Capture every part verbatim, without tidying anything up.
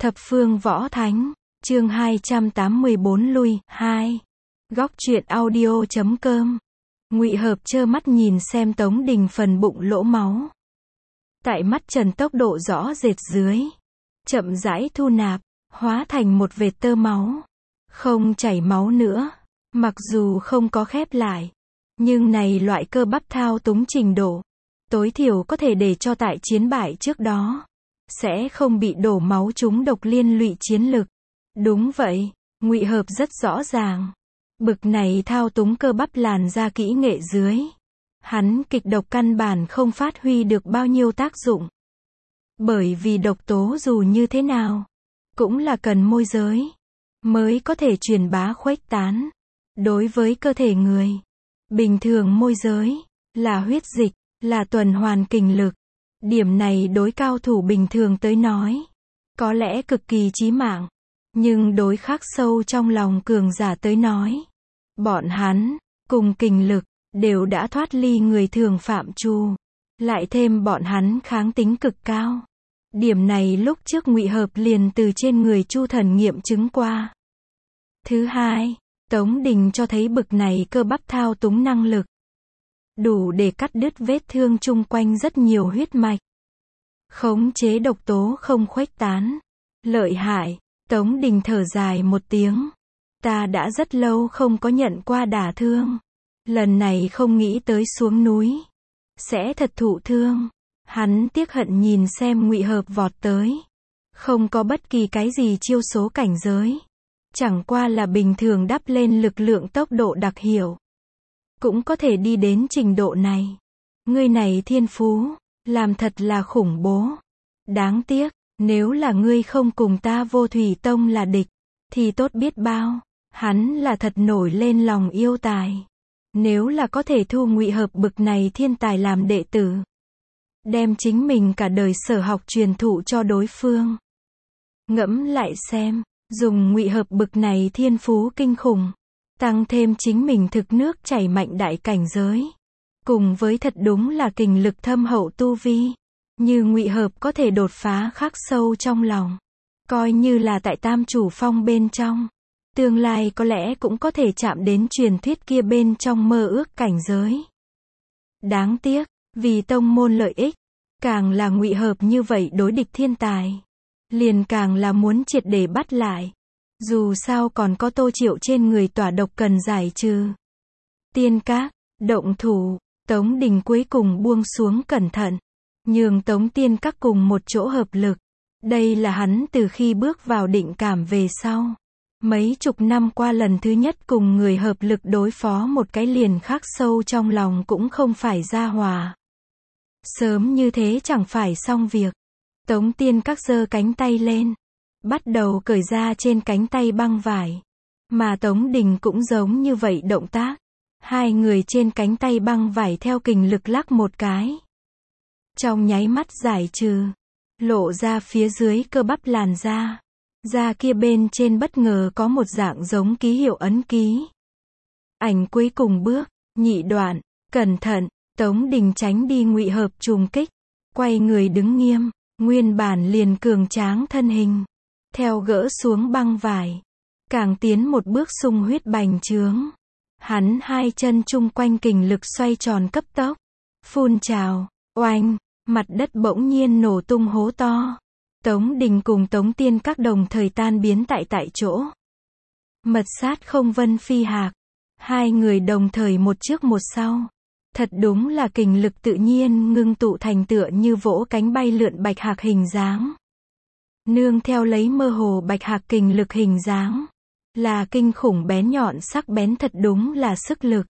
Thập phương võ thánh, chương hai trăm tám mươi bốn lui, hai. Góc truyện audio chấm com. Ngụy Hợp trơ mắt nhìn xem Tống Đình phần bụng lỗ máu. Tại mắt trần tốc độ rõ rệt dưới. Chậm rãi thu nạp, hóa thành một vệt tơ máu. Không chảy máu nữa. Mặc dù không có khép lại. Nhưng này loại cơ bắp thao túng trình độ. Tối thiểu có thể để cho tại chiến bại trước đó. Sẽ không bị đổ máu trúng độc liên lụy chiến lực. Đúng vậy, Ngụy Hợp rất rõ ràng. Bực này thao túng cơ bắp làn da kỹ nghệ dưới. Hắn kịch độc căn bản không phát huy được bao nhiêu tác dụng. Bởi vì độc tố dù như thế nào, cũng là cần môi giới, mới có thể truyền bá khuếch tán. Đối với cơ thể người, bình thường môi giới, là huyết dịch, là tuần hoàn kình lực. Điểm này đối cao thủ bình thường tới nói, có lẽ cực kỳ chí mạng. Nhưng đối khắc sâu trong lòng cường giả tới nói, bọn hắn, cùng kình lực, đều đã thoát ly người thường phạm trù. Lại thêm bọn hắn kháng tính cực cao. Điểm này lúc trước Ngụy Hợp liền từ trên người Chu Thần nghiệm chứng qua. Thứ hai, Tống Đình cho thấy bực này cơ bắp thao túng năng lực. Đủ để cắt đứt vết thương chung quanh rất nhiều huyết mạch. Khống chế độc tố không khuếch tán. Lợi hại, Tống Đình thở dài một tiếng. Ta đã rất lâu không có nhận qua đả thương. Lần này không nghĩ tới xuống núi. Sẽ thật thụ thương. Hắn tiếc hận nhìn xem Ngụy Hợp vọt tới. Không có bất kỳ cái gì chiêu số cảnh giới. Chẳng qua là bình thường đắp lên lực lượng tốc độ đặc hiệu. Cũng có thể đi đến trình độ này. Ngươi này thiên phú, làm thật là khủng bố. Đáng tiếc, nếu là ngươi không cùng ta Vô Thủy Tông là địch, thì tốt biết bao. Hắn là thật nổi lên lòng yêu tài. Nếu là có thể thu Ngụy Hợp bực này thiên tài làm đệ tử, đem chính mình cả đời sở học truyền thụ cho đối phương. Ngẫm lại xem, dùng Ngụy Hợp bực này thiên phú kinh khủng, tăng thêm chính mình thực nước chảy mạnh đại cảnh giới, cùng với thật đúng là kình lực thâm hậu tu vi, như Ngụy Hợp có thể đột phá khắc sâu trong lòng, coi như là tại Tam Chủ Phong bên trong, tương lai có lẽ cũng có thể chạm đến truyền thuyết kia bên trong mơ ước cảnh giới. Đáng tiếc, vì tông môn lợi ích, càng là Ngụy Hợp như vậy đối địch thiên tài, liền càng là muốn triệt để bắt lại. Dù sao còn có Tô Triệu trên người tỏa độc cần giải trừ. Tiên Các, động thủ, Tống Đình cuối cùng buông xuống cẩn thận, nhường Tống Tiên Các cùng một chỗ hợp lực. Đây là hắn từ khi bước vào định cảm về sau. Mấy chục năm qua lần thứ nhất cùng người hợp lực đối phó một cái liền khắc sâu trong lòng cũng không phải ra hòa. Sớm như thế chẳng phải xong việc. Tống Tiên Các giơ cánh tay lên, bắt đầu cởi ra trên cánh tay băng vải. Mà Tống Đình cũng giống như vậy động tác. Hai người trên cánh tay băng vải theo kình lực lắc một cái. Trong nháy mắt giải trừ, lộ ra phía dưới cơ bắp làn da. Da kia bên trên bất ngờ có một dạng giống ký hiệu ấn ký. Ảnh cuối cùng bước, nhị đoạn, cẩn thận, Tống Đình tránh đi Ngụy Hợp trùng kích, quay người đứng nghiêm, nguyên bản liền cường tráng thân hình, theo gỡ xuống băng vải, càng tiến một bước sung huyết bành trướng. Hắn hai chân chung quanh kình lực xoay tròn cấp tốc, phun trào, oanh, mặt đất bỗng nhiên nổ tung hố to. Tống Đình cùng Tống Tiên Các đồng thời tan biến tại tại chỗ. Mật sát không vân phi hạc. Hai người đồng thời một trước một sau. Thật đúng là kình lực tự nhiên ngưng tụ thành tựa như vỗ cánh bay lượn bạch hạc hình dáng. Nương theo lấy mơ hồ bạch hạc kình lực hình dáng. Là kinh khủng bén nhọn sắc bén thật đúng là sức lực.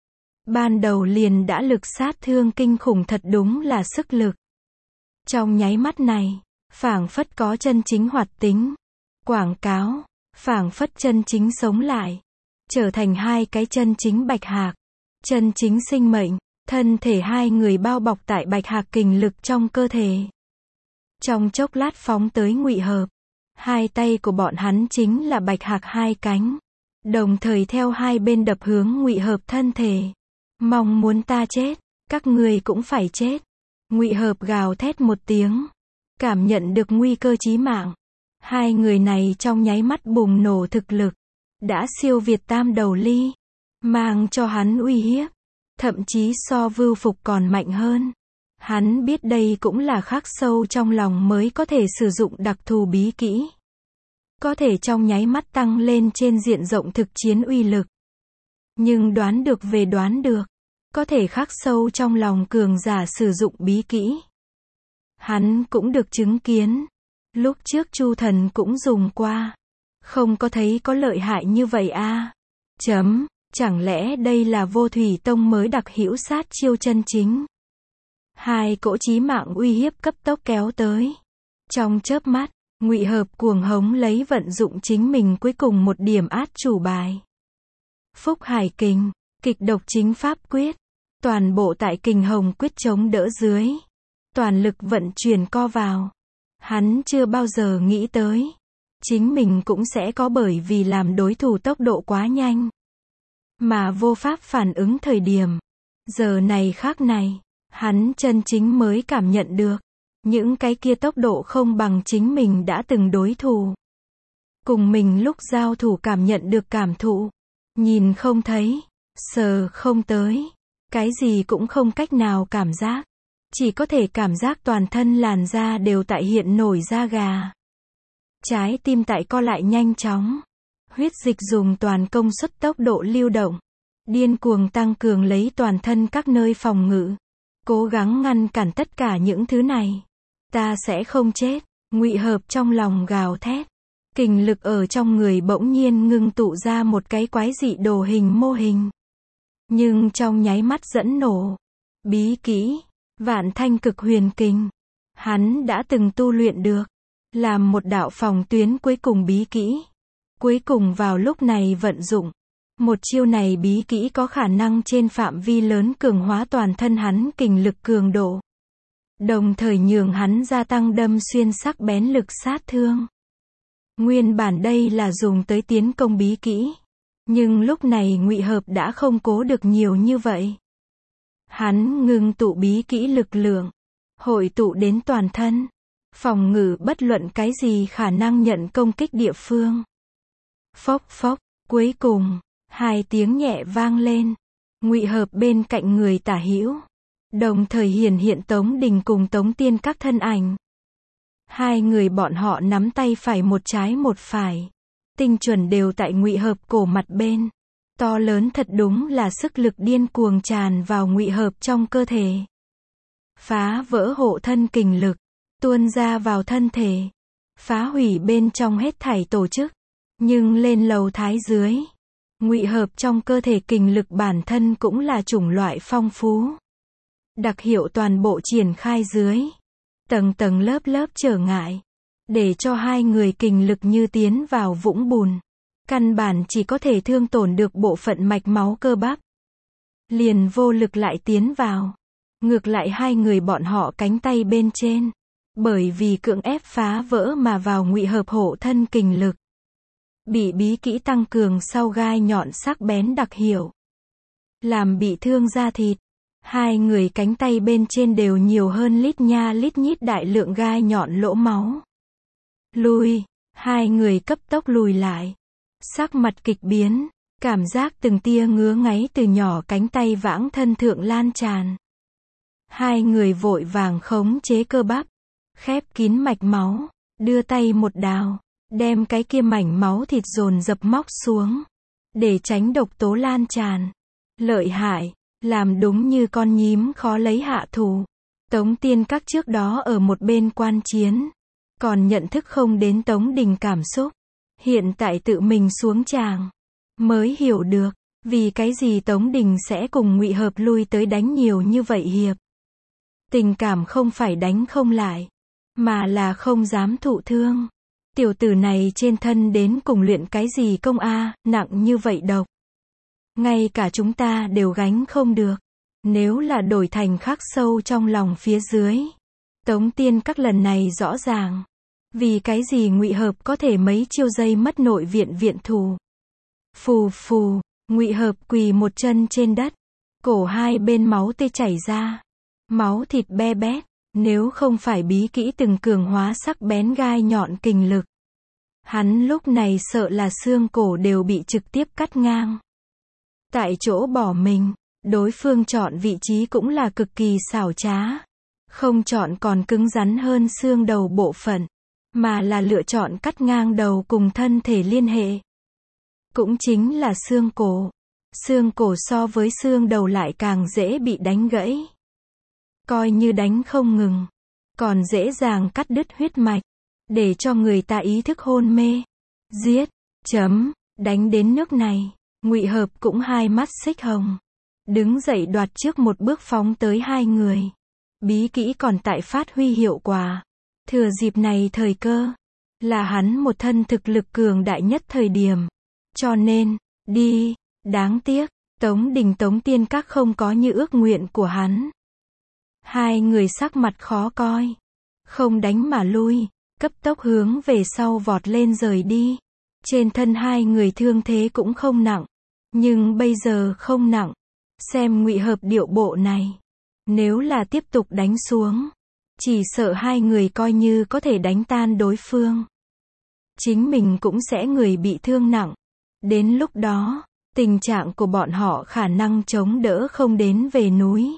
Ban đầu liền đã lực sát thương kinh khủng thật đúng là sức lực. Trong nháy mắt này, phảng phất có chân chính hoạt tính. Quảng cáo, phảng phất chân chính sống lại. Trở thành hai cái chân chính bạch hạc. Chân chính sinh mệnh, thân thể hai người bao bọc tại bạch hạc kình lực trong cơ thể. Trong chốc lát phóng tới Ngụy Hợp. Hai tay của bọn hắn chính là bạch hạc hai cánh. Đồng thời theo hai bên đập hướng Ngụy Hợp thân thể. Mong muốn ta chết, các người cũng phải chết. Ngụy Hợp gào thét một tiếng. Cảm nhận được nguy cơ chí mạng. Hai người này trong nháy mắt bùng nổ thực lực, đã siêu việt tam đầu ly, mang cho hắn uy hiếp, thậm chí so Vưu Phục còn mạnh hơn. Hắn biết đây cũng là khắc sâu trong lòng mới có thể sử dụng đặc thù bí kỹ. Có thể trong nháy mắt tăng lên trên diện rộng thực chiến uy lực. Nhưng đoán được về đoán được, có thể khắc sâu trong lòng cường giả sử dụng bí kỹ. Hắn cũng được chứng kiến. Lúc trước Chu Thần cũng dùng qua. Không có thấy có lợi hại như vậy à. Chấm, chẳng lẽ đây là Vô Thủy Tông mới đặc hữu sát chiêu chân chính. Hai cỗ chí mạng uy hiếp cấp tốc kéo tới. Trong chớp mắt, Ngụy Hợp cuồng hống lấy vận dụng chính mình cuối cùng một điểm át chủ bài. Phúc Hải Kình, kịch độc chính pháp quyết, toàn bộ tại Kình Hồng quyết chống đỡ dưới, toàn lực vận chuyển co vào. Hắn chưa bao giờ nghĩ tới, chính mình cũng sẽ có bởi vì làm đối thủ tốc độ quá nhanh, mà vô pháp phản ứng thời điểm. Giờ này khác này, hắn chân chính mới cảm nhận được, những cái kia tốc độ không bằng chính mình đã từng đối thủ. Cùng mình lúc giao thủ cảm nhận được cảm thụ, nhìn không thấy, sờ không tới, cái gì cũng không cách nào cảm giác. Chỉ có thể cảm giác toàn thân làn da đều tại hiện nổi da gà. Trái tim tại co lại nhanh chóng. Huyết dịch dùng toàn công suất tốc độ lưu động. Điên cuồng tăng cường lấy toàn thân các nơi phòng ngự. Cố gắng ngăn cản tất cả những thứ này. Ta sẽ không chết. Ngụy Hợp trong lòng gào thét. Kình lực ở trong người bỗng nhiên ngưng tụ ra một cái quái dị đồ hình mô hình. Nhưng trong nháy mắt dẫn nổ. Bí kỹ. Vạn Thanh Cực Huyền Kình. Hắn đã từng tu luyện được. Làm một đạo phòng tuyến cuối cùng bí kỹ. Cuối cùng vào lúc này vận dụng. Một chiêu này bí kỹ có khả năng trên phạm vi lớn cường hóa toàn thân hắn kình lực cường độ. Đồng thời nhường hắn gia tăng đâm xuyên sắc bén lực sát thương. Nguyên bản đây là dùng tới tiến công bí kỹ. Nhưng lúc này Ngụy Hợp đã không cố được nhiều như vậy. Hắn ngưng tụ bí kỹ lực lượng, hội tụ đến toàn thân, phòng ngự bất luận cái gì khả năng nhận công kích địa phương. Phốc phốc, cuối cùng, hai tiếng nhẹ vang lên. Ngụy Hợp bên cạnh người tả hữu, đồng thời hiển hiện Tống Đình cùng Tống Tiên các thân ảnh. Hai người bọn họ nắm tay phải một trái một phải, tinh chuẩn đều tại Ngụy Hợp cổ mặt bên. To lớn thật đúng là sức lực điên cuồng tràn vào Ngụy Hợp trong cơ thể. Phá vỡ hộ thân kình lực, tuôn ra vào thân thể. Phá hủy bên trong hết thảy tổ chức. Nhưng lên lầu thái dưới, Ngụy Hợp trong cơ thể kình lực bản thân cũng là chủng loại phong phú. Đặc hiệu toàn bộ triển khai dưới. Tầng tầng lớp lớp trở ngại. Để cho hai người kình lực như tiến vào vũng bùn. Căn bản chỉ có thể thương tổn được bộ phận mạch máu cơ bắp. Liền vô lực lại tiến vào. Ngược lại hai người bọn họ cánh tay bên trên. Bởi vì cưỡng ép phá vỡ mà vào Ngụy Hợp hộ thân kình lực. Bị bí kỹ tăng cường sau gai nhọn sắc bén đặc hiệu. Làm bị thương da thịt. Hai người cánh tay bên trên đều nhiều hơn lít nha lít nhít đại lượng gai nhọn lỗ máu. Lùi. Hai người cấp tốc lùi lại. Sắc mặt kịch biến, cảm giác từng tia ngứa ngáy từ nhỏ cánh tay vãng thân thượng lan tràn. Hai người vội vàng khống chế cơ bắp, khép kín mạch máu, đưa tay một đào, đem cái kia mảnh máu thịt dồn dập móc xuống, để tránh độc tố lan tràn. Lợi hại, làm đúng như con nhím khó lấy hạ thủ. Tống Tiên các trước đó ở một bên quan chiến, còn nhận thức không đến Tống Đình cảm xúc. Hiện tại tự mình xuống tràng, mới hiểu được, vì cái gì Tống Đình sẽ cùng Ngụy Hợp lui tới đánh nhiều như vậy hiệp. Tình cảm không phải đánh không lại, mà là không dám thụ thương. Tiểu tử này trên thân đến cùng luyện cái gì công a, nặng như vậy độc. Ngay cả chúng ta đều gánh không được. Nếu là đổi thành khắc sâu trong lòng phía dưới. Tống Tiên các lần này rõ ràng. Vì cái gì Ngụy Hợp có thể mấy chiêu giây mất nội viện viện thủ. Phù phù, Ngụy Hợp quỳ một chân trên đất. Cổ hai bên máu tê chảy ra. Máu thịt be bét. Nếu không phải bí kỹ từng cường hóa sắc bén gai nhọn kình lực. Hắn lúc này sợ là xương cổ đều bị trực tiếp cắt ngang. Tại chỗ bỏ mình, đối phương chọn vị trí cũng là cực kỳ xảo trá. Không chọn còn cứng rắn hơn xương đầu bộ phận, mà là lựa chọn cắt ngang đầu cùng thân thể liên hệ. Cũng chính là xương cổ. Xương cổ so với xương đầu lại càng dễ bị đánh gãy. Coi như đánh không ngừng, còn dễ dàng cắt đứt huyết mạch, để cho người ta ý thức hôn mê. Giết, chấm, đánh đến nước này, Ngụy Hợp cũng hai mắt xích hồng. Đứng dậy đoạt trước một bước phóng tới hai người. Bí kỹ còn tại phát huy hiệu quả. Thừa dịp này thời cơ, là hắn một thân thực lực cường đại nhất thời điểm. Cho nên, đi, đáng tiếc, Tống Đình Tống Tiên Các không có như ước nguyện của hắn. Hai người sắc mặt khó coi. Không đánh mà lui, cấp tốc hướng về sau vọt lên rời đi. Trên thân hai người thương thế cũng không nặng. Nhưng bây giờ không nặng. Xem Ngụy Hợp điệu bộ này. Nếu là tiếp tục đánh xuống, chỉ sợ hai người coi như có thể đánh tan đối phương. Chính mình cũng sẽ người bị thương nặng. Đến lúc đó, tình trạng của bọn họ khả năng chống đỡ không đến về núi.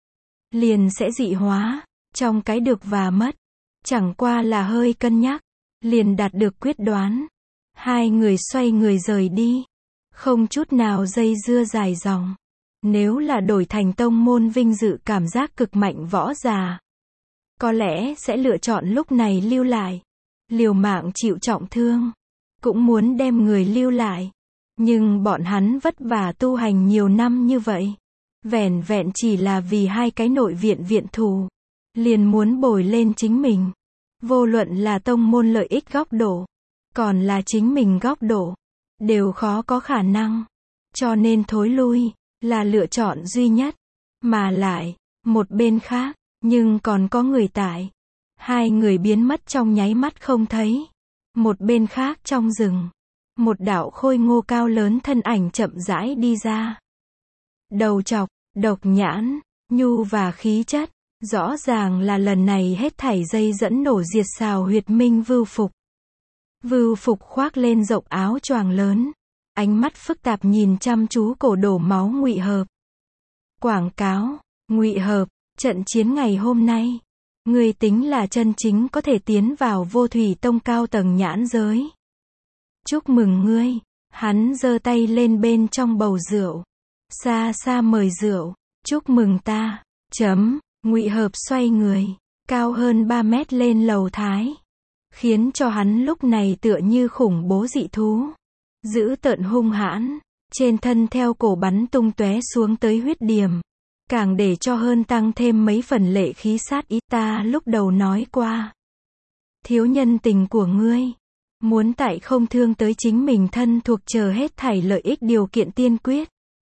Liền sẽ dị hóa, trong cái được và mất. Chẳng qua là hơi cân nhắc, liền đạt được quyết đoán. Hai người xoay người rời đi. Không chút nào dây dưa dài dòng. Nếu là đổi thành tông môn vinh dự cảm giác cực mạnh võ giả, có lẽ sẽ lựa chọn lúc này lưu lại. Liều mạng chịu trọng thương, cũng muốn đem người lưu lại. Nhưng bọn hắn vất vả tu hành nhiều năm như vậy, vẻn vẹn chỉ là vì hai cái nội viện viện thù, liền muốn bồi lên chính mình. Vô luận là tông môn lợi ích góc độ, còn là chính mình góc độ, đều khó có khả năng. Cho nên thối lui, là lựa chọn duy nhất. Mà lại, một bên khác, nhưng còn có người tại. Hai người biến mất trong nháy mắt không thấy. Một bên khác trong rừng, một đạo khôi ngô cao lớn thân ảnh chậm rãi đi ra. Đầu trọc, độc nhãn, nhu và khí chất, rõ ràng là lần này hết thảy dây dẫn nổ diệt xào huyệt minh vưu phục. Vưu phục khoác lên rộng áo choàng lớn, ánh mắt phức tạp nhìn chăm chú cổ đổ máu Ngụy Hợp. Quảng cáo, Ngụy Hợp, trận chiến ngày hôm nay, ngươi tính là chân chính có thể tiến vào Vô Thủy Tông cao tầng nhãn giới. Chúc mừng ngươi. Hắn giơ tay lên bên trong bầu rượu, xa xa mời rượu. Chúc mừng ta. Chấm. Ngụy Hợp xoay người, cao hơn ba mét lên lầu thái, khiến cho hắn lúc này tựa như khủng bố dị thú, dữ tợn hung hãn, trên thân theo cổ bắn tung tóe xuống tới huyết điểm, càng để cho hơn tăng thêm mấy phần lệ khí sát ý. Ta lúc đầu nói qua, thiếu nhân tình của ngươi, muốn tại không thương tới chính mình thân thuộc chờ hết thảy lợi ích điều kiện tiên quyết.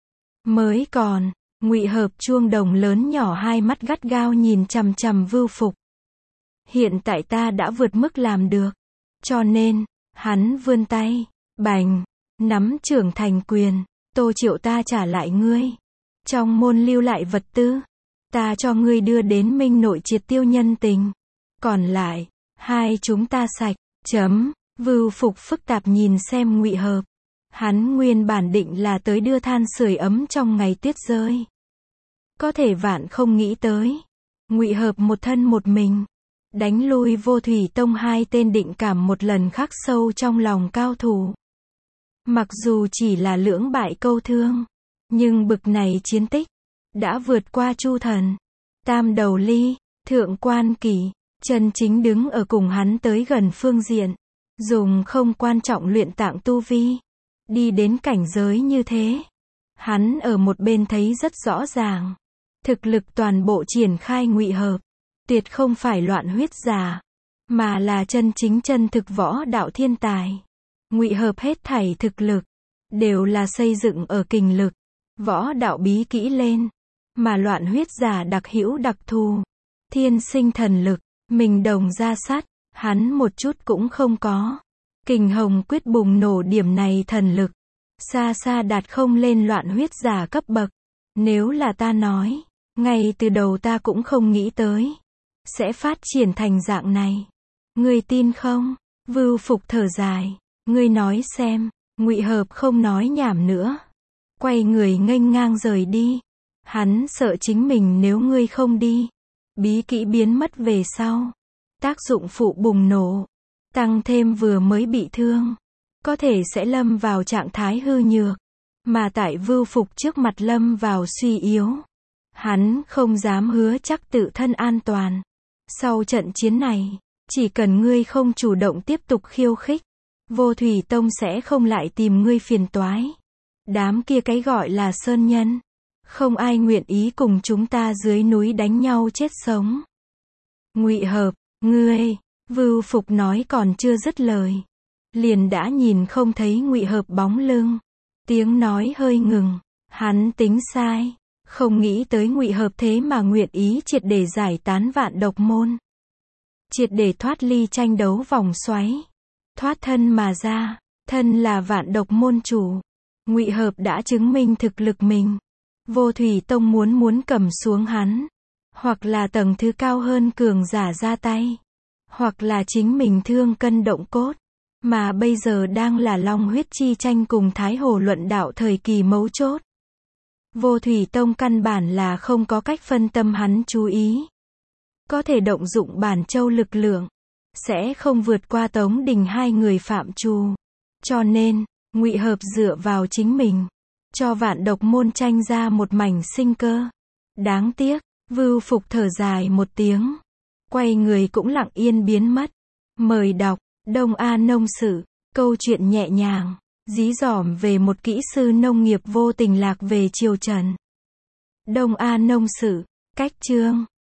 Mới còn, Ngụy Hợp chuông đồng lớn nhỏ hai mắt gắt gao nhìn chằm chằm Vưu Phục. Hiện tại ta đã vượt mức làm được. Cho nên, hắn vươn tay, bành, nắm trưởng thành quyền, Tô Triệu ta trả lại ngươi. Trong môn lưu lại vật tư, ta cho ngươi đưa đến Minh Nội triệt tiêu nhân tình. Còn lại, hai chúng ta sạch. Chấm. Vưu Phục phức tạp nhìn xem Ngụy Hợp. Hắn nguyên bản định là tới đưa than sưởi ấm trong ngày tuyết rơi. Có thể vạn không nghĩ tới. Ngụy Hợp một thân một mình, đánh lui Vô Thủy Tông hai tên định cảm một lần khắc sâu trong lòng cao thủ. Mặc dù chỉ là lưỡng bại câu thương, nhưng bực này chiến tích, đã vượt qua Chu Thần, Tam Đầu Ly, Thượng Quan Kỳ, chân chính đứng ở cùng hắn tới gần phương diện. Dùng không quan trọng luyện tạng tu vi, đi đến cảnh giới như thế. Hắn ở một bên thấy rất rõ ràng. Thực lực toàn bộ triển khai Ngụy Hợp, tuyệt không phải loạn huyết giả, mà là chân chính chân thực võ đạo thiên tài. Ngụy Hợp hết thảy thực lực, đều là xây dựng ở kình lực, võ đạo bí kỹ lên. Mà loạn huyết giả đặc hữu đặc thù, thiên sinh thần lực, mình đồng ra sắt, hắn một chút cũng không có. Kình Hồng quyết bùng nổ điểm này thần lực, xa xa đạt không lên loạn huyết giả cấp bậc. Nếu là ta nói, ngay từ đầu ta cũng không nghĩ tới sẽ phát triển thành dạng này. Ngươi tin không? Vưu Phục thở dài, ngươi nói xem. Ngụy Hợp không nói nhảm nữa, quay người nghênh ngang rời đi. Hắn sợ chính mình nếu ngươi không đi, bí kỹ biến mất về sau, tác dụng phụ bùng nổ, tăng thêm vừa mới bị thương, có thể sẽ lâm vào trạng thái hư nhược, mà tại Vưu Phục trước mặt lâm vào suy yếu. Hắn không dám hứa chắc tự thân an toàn. Sau trận chiến này, chỉ cần ngươi không chủ động tiếp tục khiêu khích, Vô Thủy Tông sẽ không lại tìm ngươi phiền toái. Đám kia cái gọi là sơn nhân, không ai nguyện ý cùng chúng ta dưới núi đánh nhau chết sống. Ngụy Hợp, ngươi, Vưu Phục nói còn chưa dứt lời, liền đã nhìn không thấy Ngụy Hợp bóng lưng. Tiếng nói hơi ngừng, hắn tính sai, không nghĩ tới Ngụy Hợp thế mà nguyện ý triệt để giải tán Vạn Độc Môn, triệt để thoát ly tranh đấu vòng xoáy, thoát thân mà ra. Thân là Vạn Độc Môn chủ, Ngụy Hợp đã chứng minh thực lực mình. Vô Thủy Tông muốn muốn cầm xuống hắn, hoặc là tầng thứ cao hơn cường giả ra tay, hoặc là chính mình thương cân động cốt. Mà bây giờ đang là long huyết chi tranh cùng Thái Hồ luận đạo thời kỳ mấu chốt. Vô Thủy Tông căn bản là không có cách phân tâm hắn chú ý. Có thể động dụng Bản Châu lực lượng, sẽ không vượt qua Tống Đình hai người phạm trù. Cho nên, Ngụy Hợp dựa vào chính mình, cho Vạn Độc Môn tranh ra một mảnh sinh cơ. Đáng tiếc, Vưu Phục thở dài một tiếng, quay người cũng lặng yên biến mất. Mời đọc Đông A Nông Sự, câu chuyện nhẹ nhàng, dí dỏm về một kỹ sư nông nghiệp vô tình lạc về triều Trần. Đông A Nông Sự, cách chương